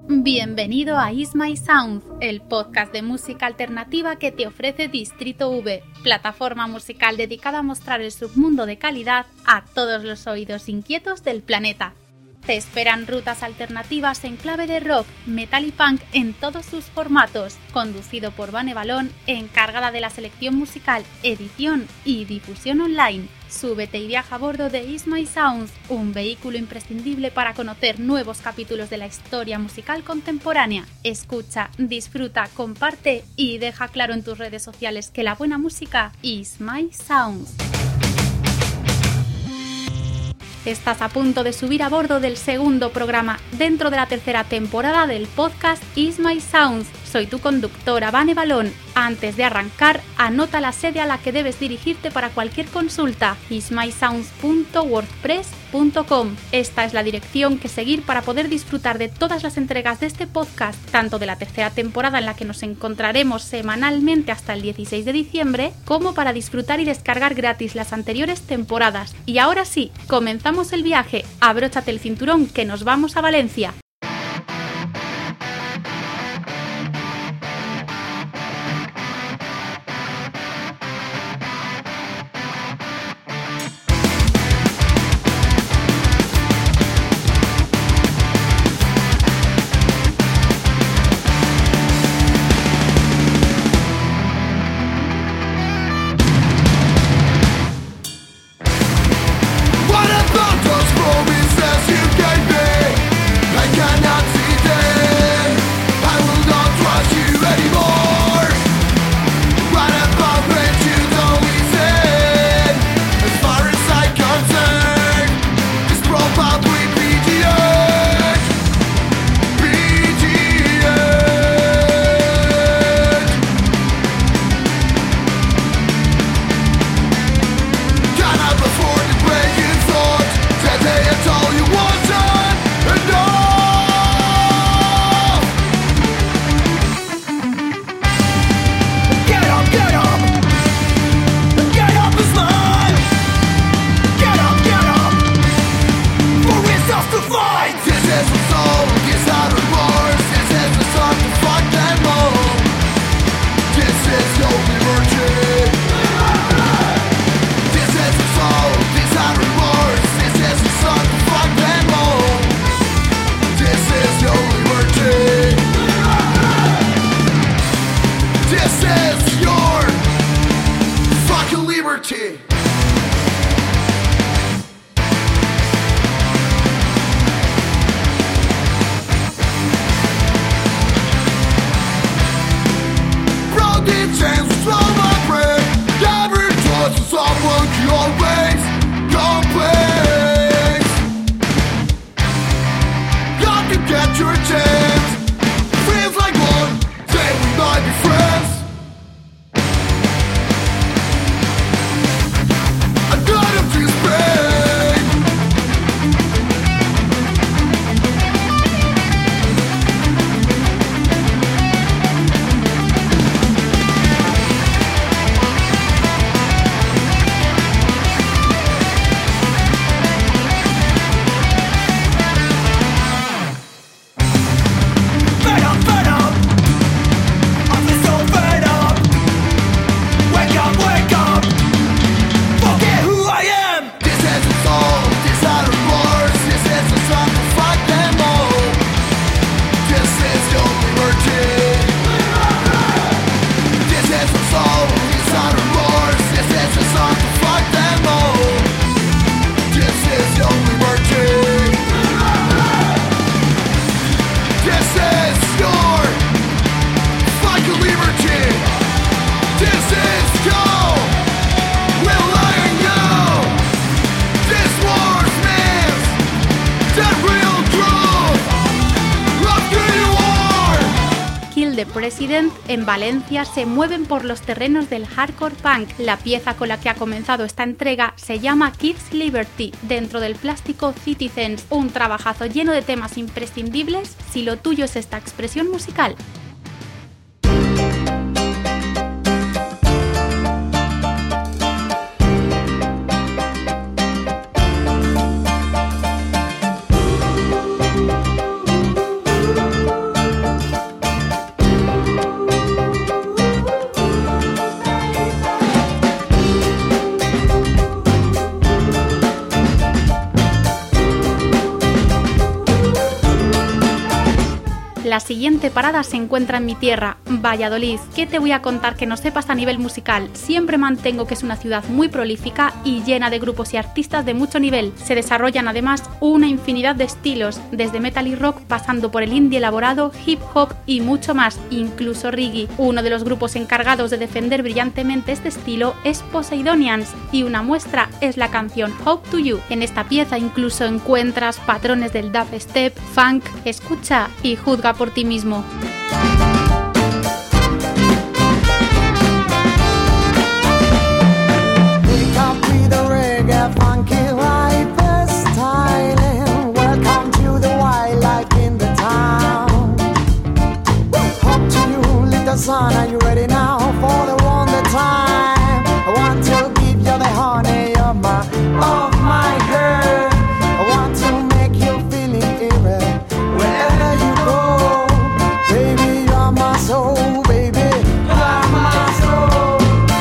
Bienvenido a Is My Sounds, el podcast de música alternativa que te ofrece Distrito V, plataforma musical dedicada a mostrar el submundo de calidad a todos los oídos inquietos del planeta. Te esperan rutas alternativas en clave de rock, metal y punk en todos sus formatos, conducido por Vane Balón, encargada de la selección musical, edición y difusión online. Súbete y viaja a bordo de Is My Sounds, un vehículo imprescindible para conocer nuevos capítulos de la historia musical contemporánea. Escucha, disfruta, comparte y deja claro en tus redes sociales que la buena música is My Sounds. Estás a punto de subir a bordo del segundo programa dentro de la tercera temporada del podcast Is My Sounds. Soy tu conductora, Vane Balón. Antes de arrancar, anota la sede a la que debes dirigirte para cualquier consulta: ismysounds.wordpress.com. Esta es la dirección que seguir para poder disfrutar de todas las entregas de este podcast, tanto de la tercera temporada en la que nos encontraremos semanalmente hasta el 16 de diciembre, como para disfrutar y descargar gratis las anteriores temporadas. Y ahora sí, comenzamos el viaje. Abróchate el cinturón que nos vamos a Valencia. President en Valencia se mueven por los terrenos del hardcore punk. La pieza con la que ha comenzado esta entrega se llama Kids Liberty, dentro del plástico Citizens, un trabajazo lleno de temas imprescindibles si lo tuyo es esta expresión musical. La siguiente parada se encuentra en mi tierra, Valladolid. ¿Qué te voy a contar que no sepas a nivel musical? Siempre mantengo que es una ciudad muy prolífica y llena de grupos y artistas de mucho nivel. Se desarrollan además una infinidad de estilos, desde metal y rock pasando por el indie elaborado, hip hop y mucho más, incluso reggae. Uno de los grupos encargados de defender brillantemente este estilo es Poseidonians y una muestra es la canción Hope to You. En esta pieza incluso encuentras patrones del dubstep, funk. Escucha y juzga por ti mismo. Son, are you ready now for the wonder time? I want to give you the honey of my heart. I want to make you feel it wherever you go. Baby, you're my soul, baby, you're my soul.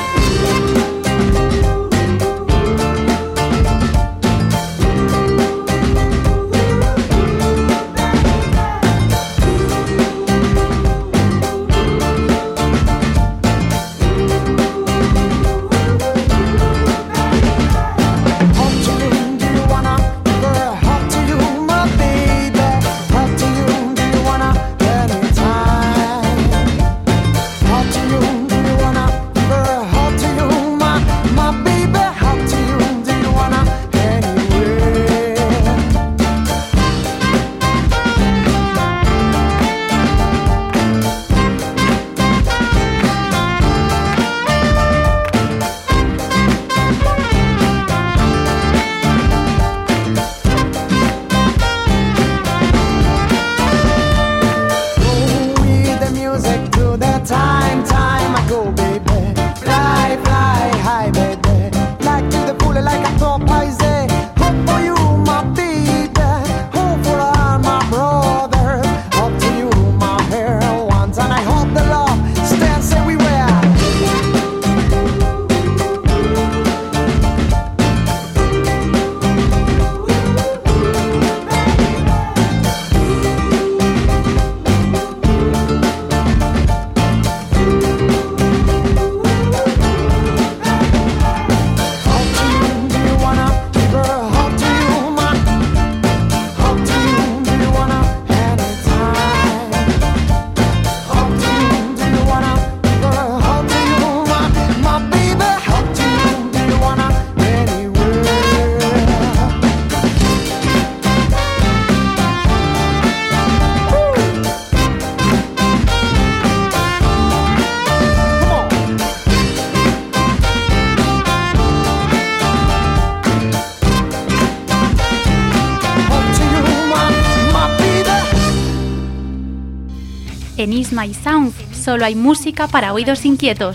En Is My Sound solo hay música para oídos inquietos.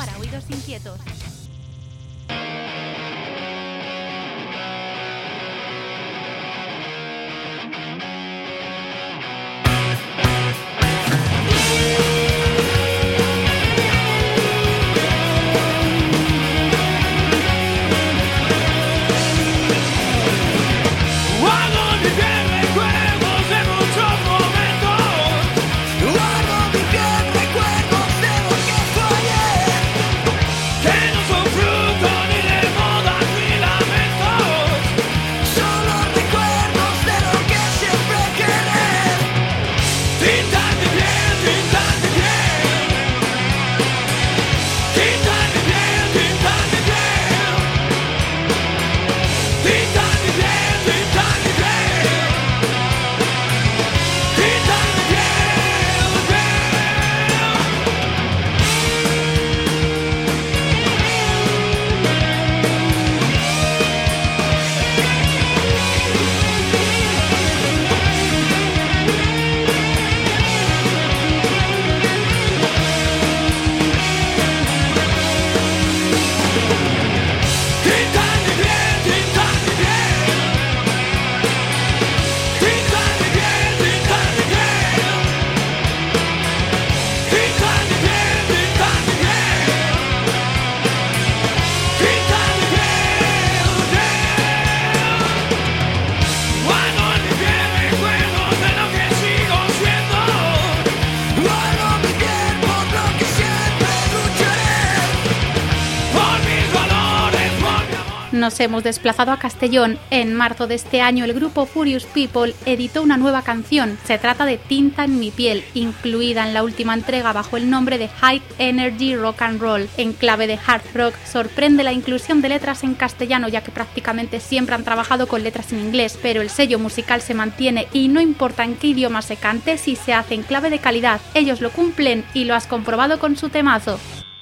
Nos hemos desplazado a Castellón. En marzo de este año el grupo Furious People editó una nueva canción. Se trata de Tinta en mi piel, incluida en la última entrega bajo el nombre de High Energy Rock and Roll. En clave de hard rock sorprende la inclusión de letras en castellano, ya que prácticamente siempre han trabajado con letras en inglés, pero el sello musical se mantiene y no importa en qué idioma se cante, si se hace en clave de calidad, ellos lo cumplen y lo has comprobado con su temazo.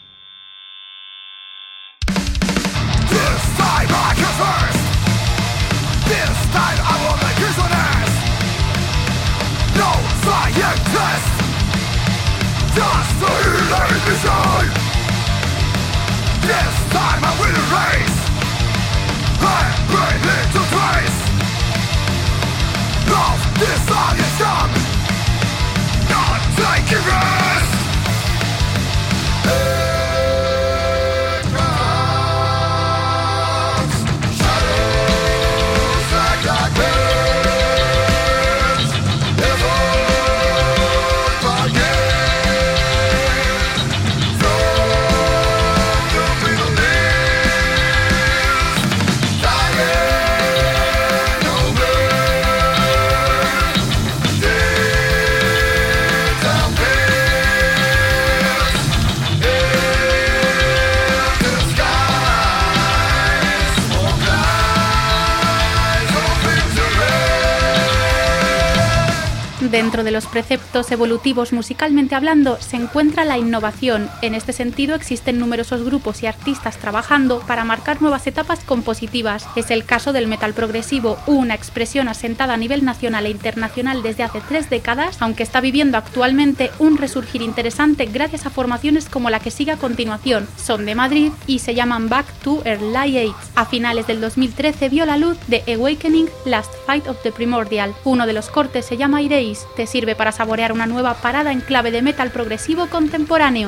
Dentro de los preceptos evolutivos musicalmente hablando se encuentra la innovación. En este sentido existen numerosos grupos y artistas trabajando para marcar nuevas etapas compositivas. Es el caso del metal progresivo, una expresión asentada a nivel nacional e internacional desde hace 3 décadas, aunque está viviendo actualmente un resurgir interesante gracias a formaciones como la que sigue a continuación. Son de Madrid y se llaman Back to Early Age. A finales del 2013 vio la luz The Awakening, Last Fight of the Primordial. Uno de los cortes se llama Iréis. Te sirve para saborear una nueva parada en clave de metal progresivo contemporáneo.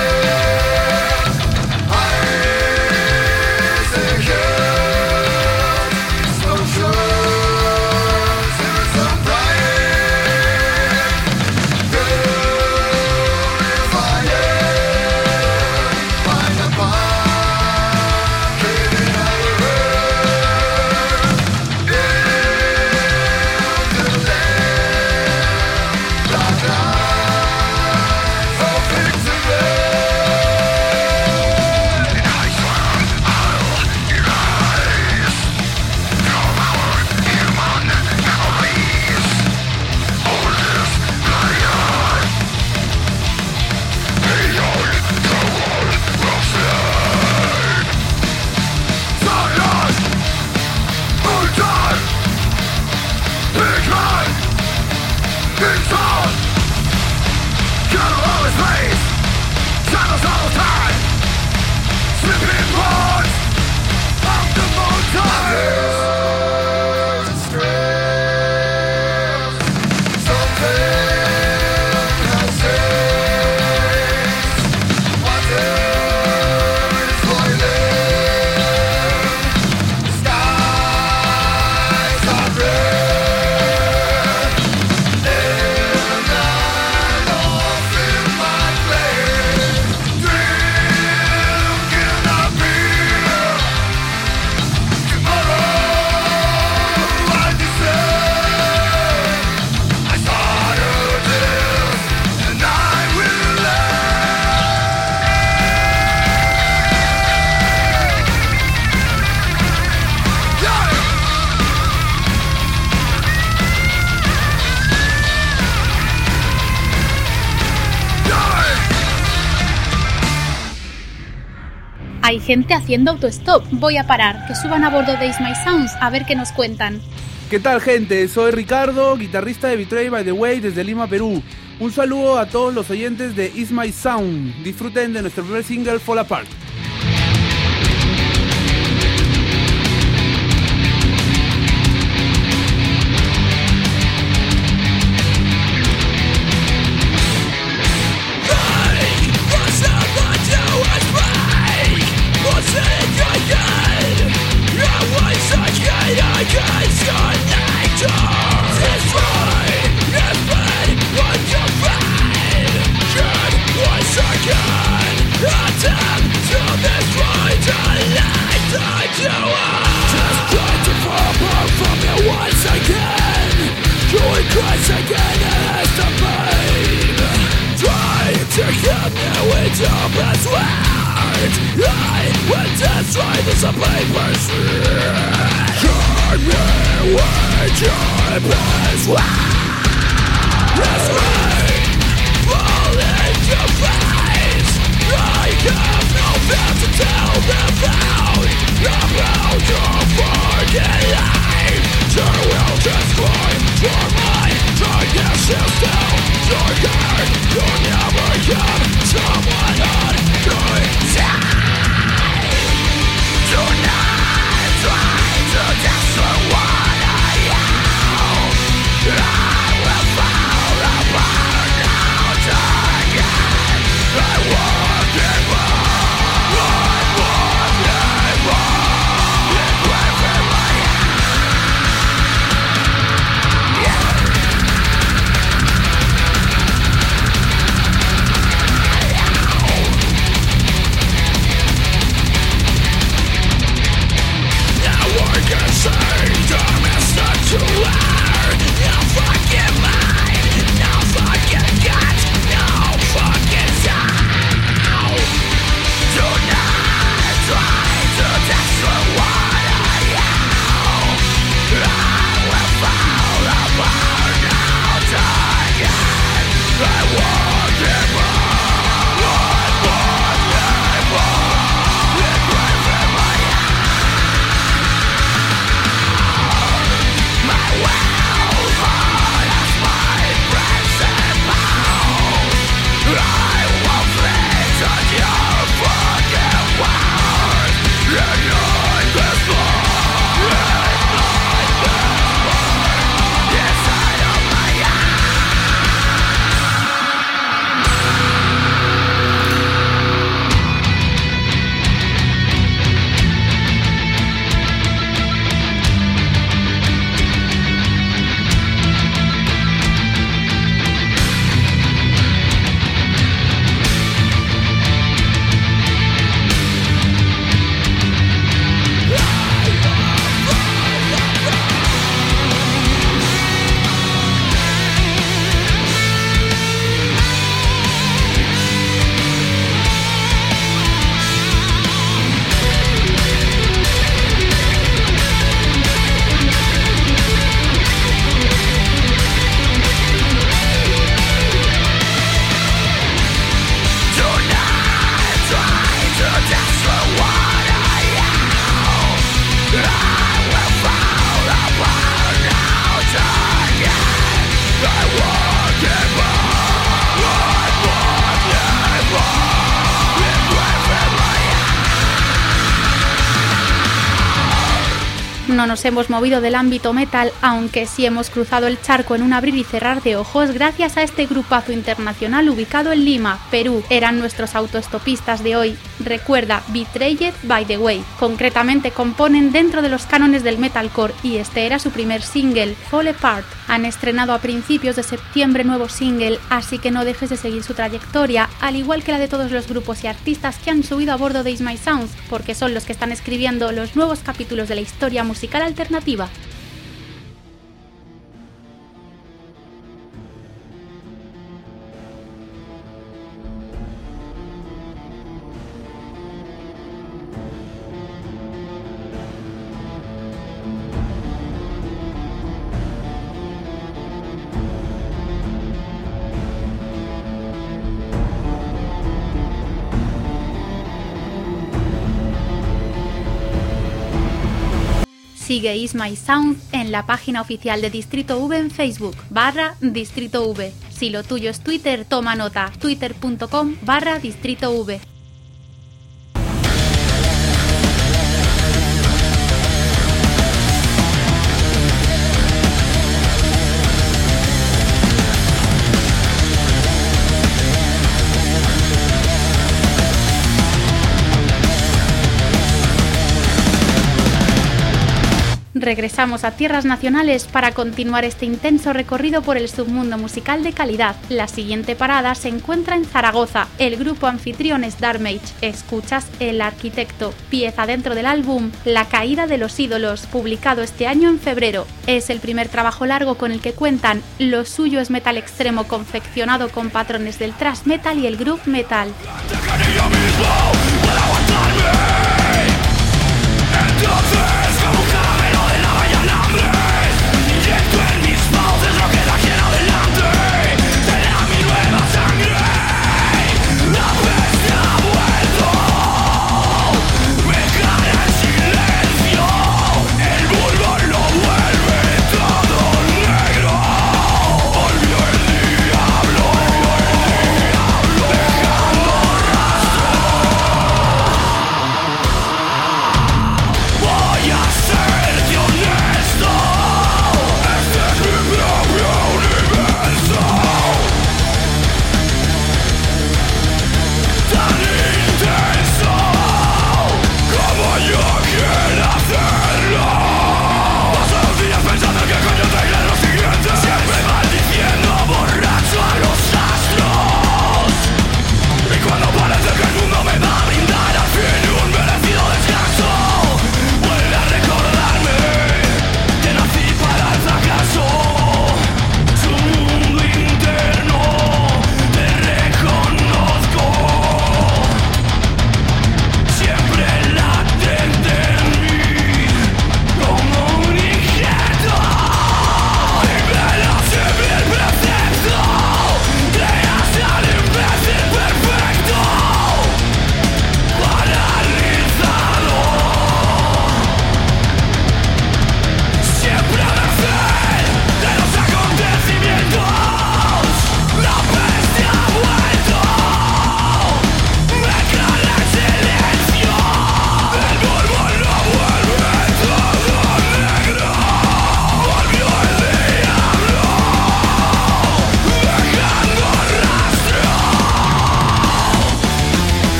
Hay gente haciendo autostop. Voy a parar, que suban a bordo de Is My Sounds a ver qué nos cuentan. ¿Qué tal, gente? Soy Ricardo, guitarrista de Betray by the Way desde Lima, Perú. Un saludo a todos los oyentes de Is My Sound. Disfruten de nuestro primer single, Fall Apart. Attempt to No nos hemos movido del ámbito metal, aunque sí hemos cruzado el charco en un abrir y cerrar de ojos gracias a este grupazo internacional ubicado en Lima, Perú. Eran nuestros autoestopistas de hoy. Recuerda, Betrayed by the Way. Concretamente componen dentro de los cánones del metalcore y este era su primer single, Fall Apart. Han estrenado a principios de septiembre nuevo single, así que no dejes de seguir su trayectoria, al igual que la de todos los grupos y artistas que han subido a bordo de Is My Sounds, porque son los que están escribiendo los nuevos capítulos de la historia musical alternativa. Sigue Is My Sound en la página oficial de Distrito V en Facebook, /Distrito V. Si lo tuyo es Twitter, toma nota, twitter.com/Distrito V. Regresamos a tierras nacionales para continuar este intenso recorrido por el submundo musical de calidad. La siguiente parada se encuentra en Zaragoza. El grupo anfitrión es Dark Mage. Escuchas El Arquitecto, pieza dentro del álbum La Caída de los Ídolos, publicado este año en febrero. Es el primer trabajo largo con el que cuentan. Lo suyo es metal extremo confeccionado con patrones del thrash metal y el groove metal.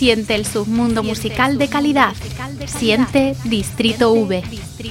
Siente el submundo musical de calidad. Siente Distrito V.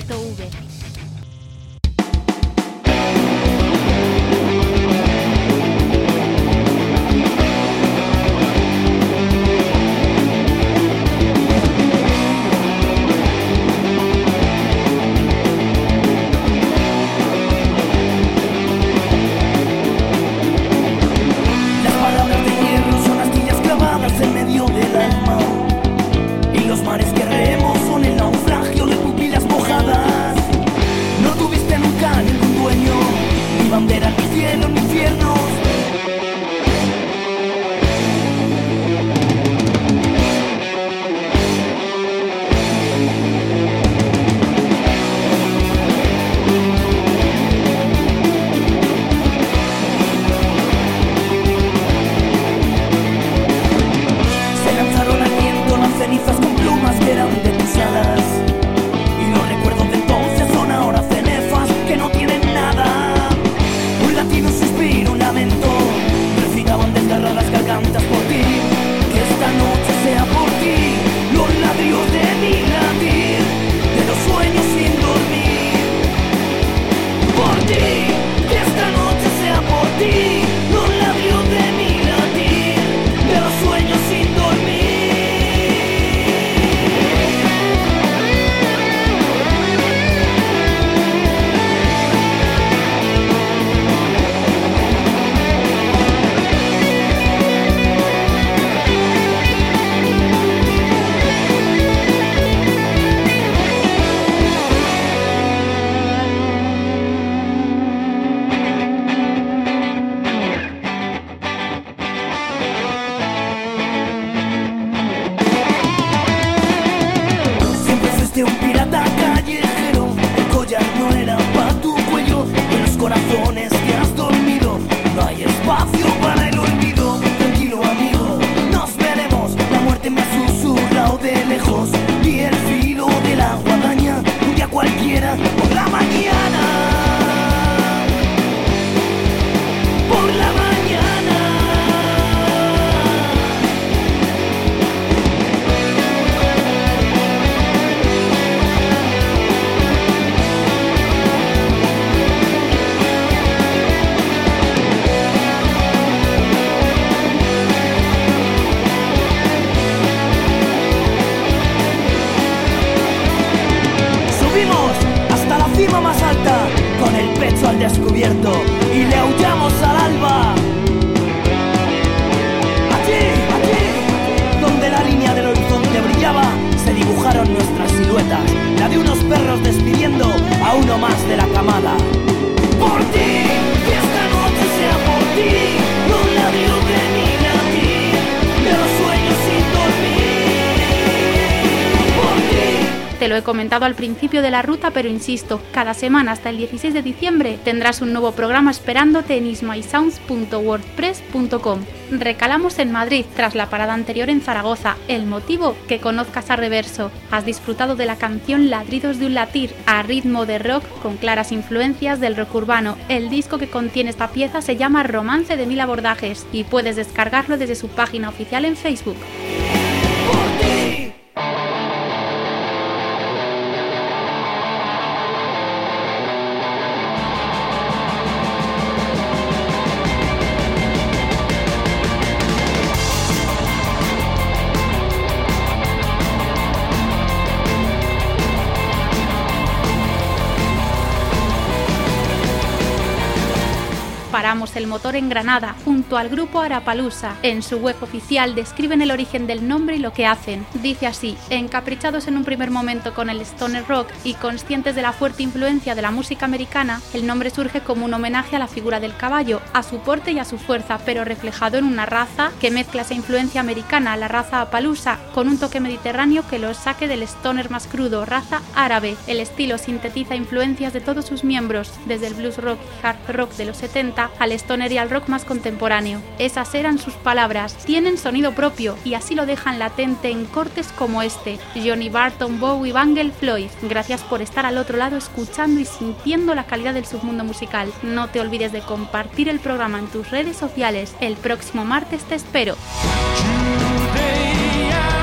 descubierto y le aullamos al alba. Allí, donde la línea del horizonte brillaba, se dibujaron nuestras siluetas, la de unos perros despidiendo a uno más de la camada. Por ti, que esta noche sea por ti, no la dio de mi latir, de los sueños sin dormir. Por ti. Te lo he comentado al principio de la ruta, pero insisto, cada semana hasta el 16 de diciembre tendrás un nuevo programa esperándote en ismysounds.wordpress.com. Recalamos en Madrid tras la parada anterior en Zaragoza. El motivo, que conozcas a Reverso. Has disfrutado de la canción Ladridos de un latir, a ritmo de rock con claras influencias del rock urbano. El disco que contiene esta pieza se llama Romance de 1000 abordajes y puedes descargarlo desde su página oficial en Facebook. Paramos el motor en Granada, junto al grupo Arapalusa. En su web oficial describen el origen del nombre y lo que hacen. Dice así: encaprichados en un primer momento con el stoner rock y conscientes de la fuerte influencia de la música americana, el nombre surge como un homenaje a la figura del caballo, a su porte y a su fuerza, pero reflejado en una raza que mezcla esa influencia americana, la raza Appaloosa, con un toque mediterráneo que los saque del stoner más crudo, raza árabe. El estilo sintetiza influencias de todos sus miembros, desde el blues rock y hard rock de los 70 al stoner y al rock más contemporáneo. Esas eran sus palabras. Tienen sonido propio y así lo dejan latente en cortes como este. Johnny Barton, Bowie, Bangles, Floyd. Gracias por estar al otro lado escuchando y sintiendo la calidad del submundo musical. No te olvides de compartir el programa en tus redes sociales. El próximo martes te espero. Today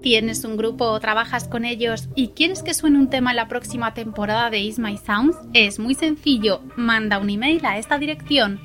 ¿Tienes un grupo o trabajas con ellos y quieres que suene un tema en la próxima temporada de Is My Sounds? Es muy sencillo, manda un email a esta dirección,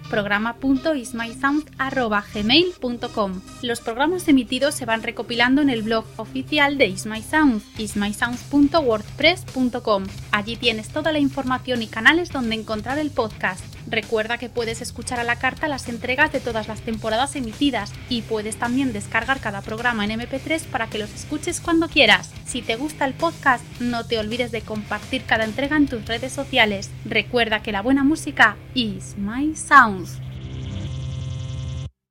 programa.ismysounds@gmail.com. Los programas emitidos se van recopilando en el blog oficial de Is My Sounds, ismysounds.wordpress.com. Allí tienes toda la información y canales donde encontrar el podcast. Recuerda que puedes escuchar a la carta las entregas de todas las temporadas emitidas y puedes también descargar cada programa en MP3 para que los escuches cuando quieras. Si te gusta el podcast, no te olvides de compartir cada entrega en tus redes sociales. Recuerda que la buena música is my sounds.